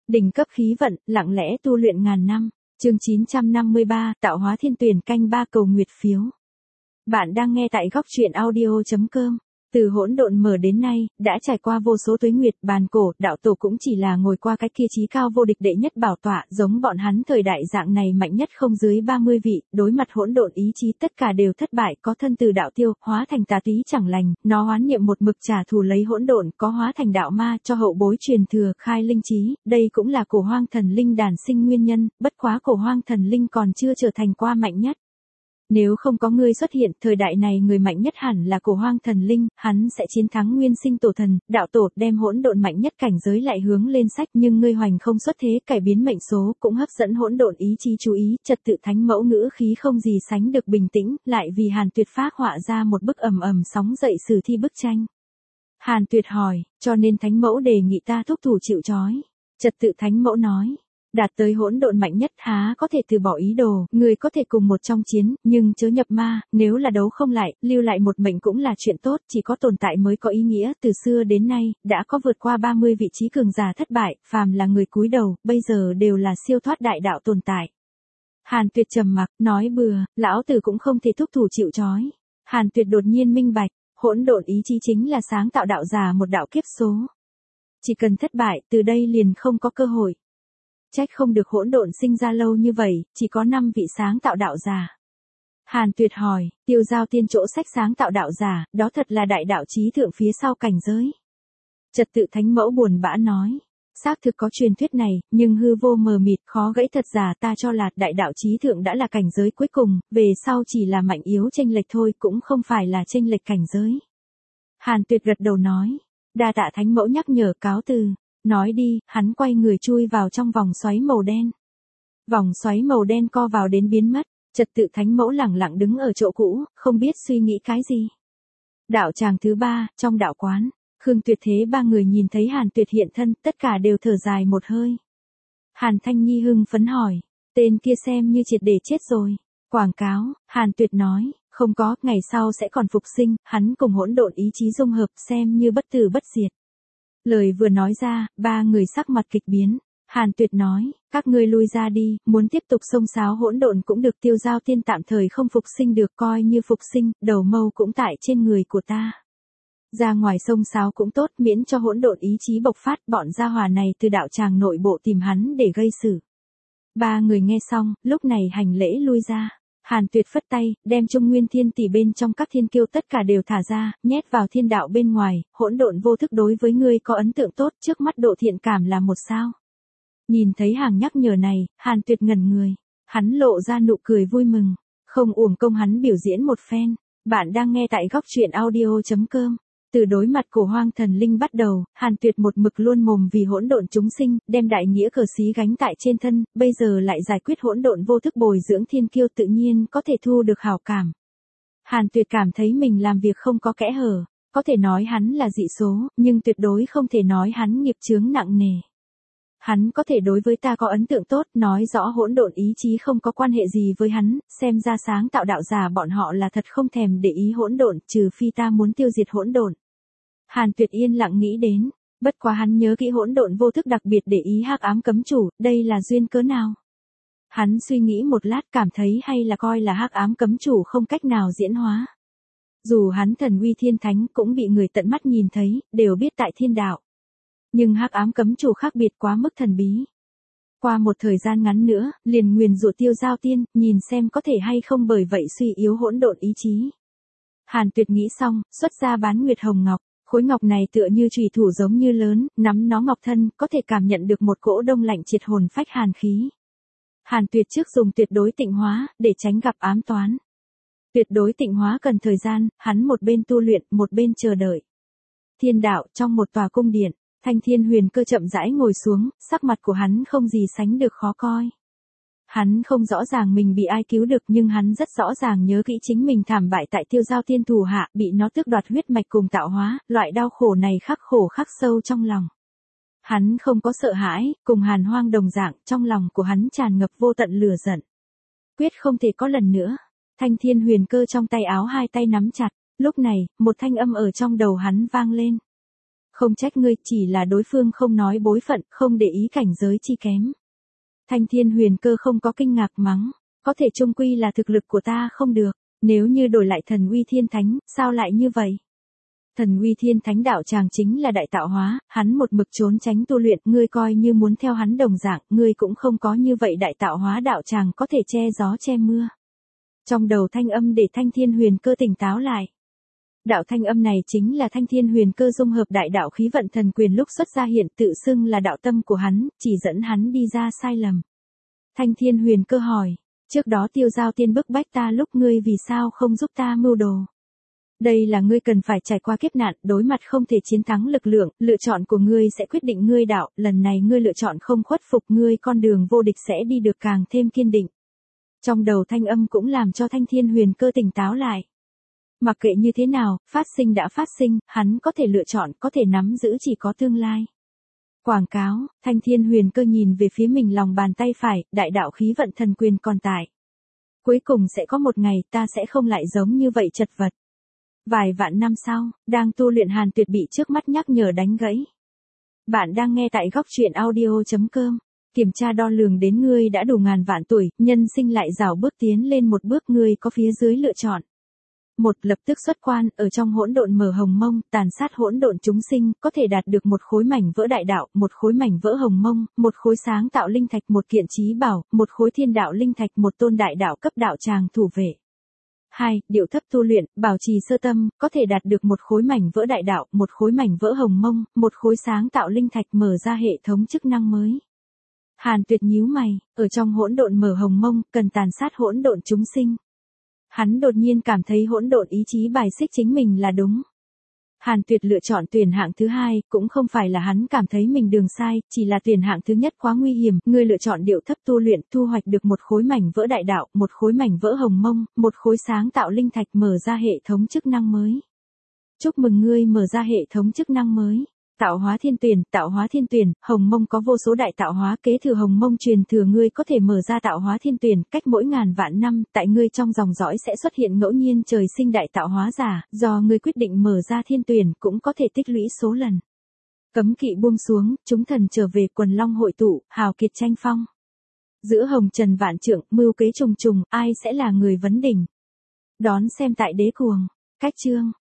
Đỉnh cấp khí vận, lặng lẽ tu luyện ngàn năm. Chương 953, tạo hóa thiên tuyển canh 3 cầu nguyệt phiếu. Bạn đang nghe tại góc truyện audio.com. Từ hỗn độn mở đến nay, đã trải qua vô số tuế nguyệt, bàn cổ, đạo tổ cũng chỉ là ngồi qua cái kia chí cao vô địch đệ nhất bảo tọa, giống bọn hắn thời đại dạng này mạnh nhất không dưới 30 vị, đối mặt hỗn độn ý chí tất cả đều thất bại, có thân từ đạo tiêu, hóa thành tà túy chẳng lành, nó hoán niệm một mực trả thù lấy hỗn độn, có hóa thành đạo ma, cho hậu bối truyền thừa, khai linh trí, đây cũng là cổ hoang thần linh đản sinh nguyên nhân, bất quá cổ hoang thần linh còn chưa trở thành qua mạnh nhất. Nếu không có ngươi xuất hiện, thời đại này người mạnh nhất hẳn là cổ hoang thần linh, hắn sẽ chiến thắng nguyên sinh tổ thần, đạo tổ đem hỗn độn mạnh nhất cảnh giới lại hướng lên sách, nhưng ngươi hoành không xuất thế, cải biến mệnh số, cũng hấp dẫn hỗn độn ý chí chú ý, trật tự thánh mẫu ngữ khí không gì sánh được bình tĩnh, lại vì Hàn Tuyệt phác họa ra một bức ầm ầm sóng dậy sử thi bức tranh. Hàn Tuyệt hỏi, cho nên thánh mẫu đề nghị ta thúc thủ chịu trói. Trật tự thánh mẫu nói. Đạt tới hỗn độn mạnh nhất há có thể từ bỏ ý đồ, người có thể cùng một trong chiến, nhưng chớ nhập ma, nếu là đấu không lại, lưu lại một mệnh cũng là chuyện tốt, chỉ có tồn tại mới có ý nghĩa, từ xưa đến nay, đã có vượt qua 30 vị trí cường giả thất bại, phàm là người cúi đầu, bây giờ đều là siêu thoát đại đạo tồn tại. Hàn Tuyệt trầm mặc, nói bừa, lão tử cũng không thể thúc thủ chịu trói. Hàn Tuyệt đột nhiên minh bạch, hỗn độn ý chí chính là sáng tạo đạo giả một đạo kiếp số. Chỉ cần thất bại, từ đây liền không có cơ hội. Trách không được hỗn độn sinh ra lâu như vậy, chỉ có 5 vị sáng tạo đạo giả. Hàn Tuyệt hỏi, Tiêu Giao Tiên chỗ sách sáng tạo đạo giả, đó thật là đại đạo chí thượng phía sau cảnh giới. Trật tự thánh mẫu buồn bã nói, xác thực có truyền thuyết này, nhưng hư vô mờ mịt khó gãy thật giả, ta cho là đại đạo chí thượng đã là cảnh giới cuối cùng, về sau chỉ là mạnh yếu chênh lệch thôi, cũng không phải là chênh lệch cảnh giới. Hàn Tuyệt gật đầu nói, đa tạ thánh mẫu nhắc nhở, cáo từ. Nói đi, hắn quay người chui vào trong vòng xoáy màu đen. Vòng xoáy màu đen co vào đến biến mất, trật tự thánh mẫu lẳng lặng đứng ở chỗ cũ, không biết suy nghĩ cái gì. Đạo tràng thứ 3, trong đạo quán, Khương Tuyệt Thế ba người nhìn thấy Hàn Tuyệt hiện thân, tất cả đều thở dài một hơi. Hàn Thanh Nhi hưng phấn hỏi, tên kia xem như triệt để chết rồi. Quảng cáo, Hàn Tuyệt nói, không có, ngày sau sẽ còn phục sinh, hắn cùng hỗn độn ý chí dung hợp xem như bất tử bất diệt. Lời vừa nói ra, ba người sắc mặt kịch biến. Hàn Tuyệt nói, các ngươi lui ra đi, muốn tiếp tục xông xáo hỗn độn cũng được, Tiêu Giao Tiên tạm thời không phục sinh được, coi như phục sinh, đầu mâu cũng tại trên người của ta. Ra ngoài xông xáo cũng tốt, miễn cho hỗn độn ý chí bộc phát, bọn gia hỏa này từ đạo tràng nội bộ tìm hắn để gây sự. Ba người nghe xong, lúc này hành lễ lui ra. Hàn Tuyệt phất tay, đem Trung Nguyên Thiên Tỷ bên trong các thiên kiêu tất cả đều thả ra, nhét vào thiên đạo bên ngoài, hỗn độn vô thức đối với ngươi có ấn tượng tốt, trước mắt độ thiện cảm là 1 sao. Nhìn thấy hàng nhắc nhở này, Hàn Tuyệt ngẩn người, hắn lộ ra nụ cười vui mừng, không uổng công hắn biểu diễn một phen. Bạn đang nghe tại góc truyện audio.com. Từ đối mặt cổ hoang thần linh bắt đầu, Hàn Tuyệt một mực luôn mồm vì hỗn độn chúng sinh, đem đại nghĩa cờ xí gánh tại trên thân, bây giờ lại giải quyết hỗn độn vô thức bồi dưỡng thiên kiêu, tự nhiên có thể thu được hảo cảm. Hàn Tuyệt cảm thấy mình làm việc không có kẽ hở, có thể nói hắn là dị số, nhưng tuyệt đối không thể nói hắn nghiệp chướng nặng nề. Hắn có thể đối với ta có ấn tượng tốt, nói rõ hỗn độn ý chí không có quan hệ gì với hắn, xem ra sáng tạo đạo giả bọn họ là thật không thèm để ý hỗn độn, trừ phi ta muốn tiêu diệt hỗn độn. Hàn Tuyệt yên lặng nghĩ đến, bất quá hắn nhớ kỹ hỗn độn vô thức đặc biệt để ý hắc ám cấm chủ, đây là duyên cớ nào? Hắn suy nghĩ một lát cảm thấy hay là coi là hắc ám cấm chủ không cách nào diễn hóa. Dù hắn thần uy thiên thánh cũng bị người tận mắt nhìn thấy, đều biết tại thiên đạo. Nhưng hắc ám cấm chủ khác biệt quá mức thần bí. Qua một thời gian ngắn nữa, liền nguyền rủa Tiêu Giao Tiên, nhìn xem có thể hay không bởi vậy suy yếu hỗn độn ý chí. Hàn Tuyệt nghĩ xong, xuất ra bán nguyệt hồng ngọc. Khối ngọc này tựa như chùy thủ giống như lớn, nắm nó ngọc thân, có thể cảm nhận được một cỗ đông lạnh triệt hồn phách hàn khí. Hàn Tuyệt trước dùng tuyệt đối tịnh hóa, để tránh gặp ám toán. Tuyệt đối tịnh hóa cần thời gian, hắn một bên tu luyện, một bên chờ đợi. Thiên đạo, trong một tòa cung điện, Thanh Thiên Huyền Cơ chậm rãi ngồi xuống, sắc mặt của hắn không gì sánh được khó coi. Hắn không rõ ràng mình bị ai cứu được, nhưng hắn rất rõ ràng nhớ kỹ chính mình thảm bại tại Tiêu Giao Tiên thủ hạ, bị nó tước đoạt huyết mạch cùng tạo hóa, loại đau khổ này khắc khổ khắc sâu trong lòng. Hắn không có sợ hãi, cùng Hàn Hoang đồng dạng, trong lòng của hắn tràn ngập vô tận lửa giận. Quyết không thể có lần nữa. Thanh Thiên Huyền Cơ trong tay áo hai tay nắm chặt, lúc này, một thanh âm ở trong đầu hắn vang lên. Không trách ngươi, chỉ là đối phương không nói bối phận, không để ý cảnh giới chi kém. Thanh Thiên Huyền Cơ không có kinh ngạc mắng, có thể chung quy là thực lực của ta không được, nếu như đổi lại Thần Uy Thiên Thánh, sao lại như vậy? Thần Uy Thiên Thánh đạo tràng chính là đại tạo hóa, hắn một mực trốn tránh tu luyện, ngươi coi như muốn theo hắn đồng dạng, ngươi cũng không có như vậy đại tạo hóa đạo tràng có thể che gió che mưa. Trong đầu thanh âm để Thanh Thiên Huyền Cơ tỉnh táo lại. Đạo thanh âm này chính là Thanh Thiên Huyền Cơ dung hợp đại đạo khí vận thần quyền lúc xuất ra hiện tự xưng là đạo tâm của hắn, chỉ dẫn hắn đi ra sai lầm. Thanh Thiên Huyền Cơ hỏi, trước đó Tiêu Giao Tiên bức bách ta lúc ngươi vì sao không giúp ta mưu đồ? Đây là ngươi cần phải trải qua kiếp nạn, đối mặt không thể chiến thắng lực lượng, lựa chọn của ngươi sẽ quyết định ngươi đạo, lần này ngươi lựa chọn không khuất phục, ngươi con đường vô địch sẽ đi được càng thêm kiên định. Trong đầu thanh âm cũng làm cho Thanh Thiên Huyền Cơ tỉnh táo lại. Mặc kệ như thế nào, phát sinh đã phát sinh, hắn có thể lựa chọn, có thể nắm giữ chỉ có tương lai. Quảng cáo, Thanh Thiên Huyền Cơ nhìn về phía mình lòng bàn tay phải, đại đạo khí vận thần quyền còn tại. Cuối cùng sẽ có một ngày ta sẽ không lại giống như vậy chật vật. Vài vạn năm sau, đang tu luyện Hàn Tuyệt bị trước mắt nhắc nhở đánh gãy. Bạn đang nghe tại góc truyện audio.com. Kiểm tra đo lường đến ngươi đã đủ ngàn vạn tuổi, nhân sinh lại rảo bước tiến lên một bước, ngươi có phía dưới lựa chọn. Một, lập tức xuất quan, ở trong hỗn độn mở hồng mông, tàn sát hỗn độn chúng sinh, có thể đạt được một khối mảnh vỡ đại đạo, một khối mảnh vỡ hồng mông, một khối sáng tạo linh thạch, một kiện chí bảo, một khối thiên đạo linh thạch, một tôn đại đạo cấp đạo tràng thủ vệ. 2. Điệu thấp tu luyện, bảo trì sơ tâm, có thể đạt được một khối mảnh vỡ đại đạo, một khối mảnh vỡ hồng mông, một khối sáng tạo linh thạch, mở ra hệ thống chức năng mới. Hàn Tuyệt nhíu mày, ở trong hỗn độn mở hồng mông, cần tàn sát hỗn độn chúng sinh. Hắn đột nhiên cảm thấy hỗn độn ý chí bài xích chính mình là đúng. Hàn Tuyệt lựa chọn tuyển hạng thứ hai, cũng không phải là hắn cảm thấy mình đường sai, chỉ là tuyển hạng thứ nhất quá nguy hiểm, ngươi lựa chọn điệu thấp tu luyện, thu hoạch được một khối mảnh vỡ đại đạo, một khối mảnh vỡ hồng mông, một khối sáng tạo linh thạch, mở ra hệ thống chức năng mới. Chúc mừng ngươi mở ra hệ thống chức năng mới. Tạo hóa thiên tuyển, hồng mông có vô số đại tạo hóa, kế thừa hồng mông truyền thừa, ngươi có thể mở ra tạo hóa thiên tuyển, cách mỗi ngàn vạn năm, tại ngươi trong dòng dõi sẽ xuất hiện ngẫu nhiên trời sinh đại tạo hóa giả, do ngươi quyết định mở ra thiên tuyển, cũng có thể tích lũy số lần. Cấm kỵ buông xuống, chúng thần trở về, quần long hội tụ, hào kiệt tranh phong. Giữa hồng trần vạn trượng, mưu kế trùng trùng, ai sẽ là người vấn đỉnh? Đón xem tại Đế Cuồng. Cách chương